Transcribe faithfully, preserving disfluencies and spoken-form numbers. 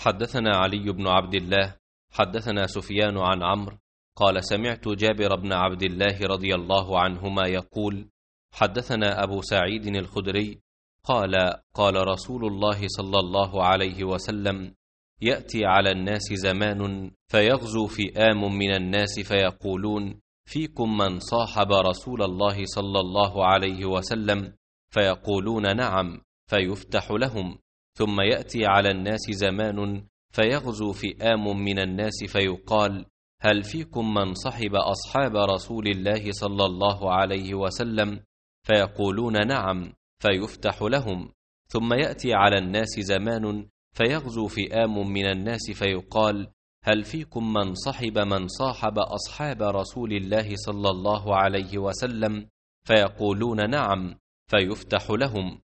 حدثنا علي بن عبد الله حدثنا سفيان عن عمرو قال سمعت جابر بن عبد الله رضي الله عنهما يقول حدثنا أبو سعيد الخدري قال قال رسول الله صلى الله عليه وسلم يأتي على الناس زمان فيغزو فئام من الناس فيقولون فيكم من صاحب رسول الله صلى الله عليه وسلم فيقولون نعم فيفتح لهم. ثم يأتي على الناس زمان فيغزو فئام من الناس فيقال هل فيكم من صحب أصحاب رسول الله صلى الله عليه وسلم فيقولون نعم فيفتح لهم. ثم يأتي على الناس زمان فيغزو فئام من الناس فيقال هل فيكم من صحب من صاحب أصحاب رسول الله صلى الله عليه وسلم فيقولون نعم فيفتح لهم.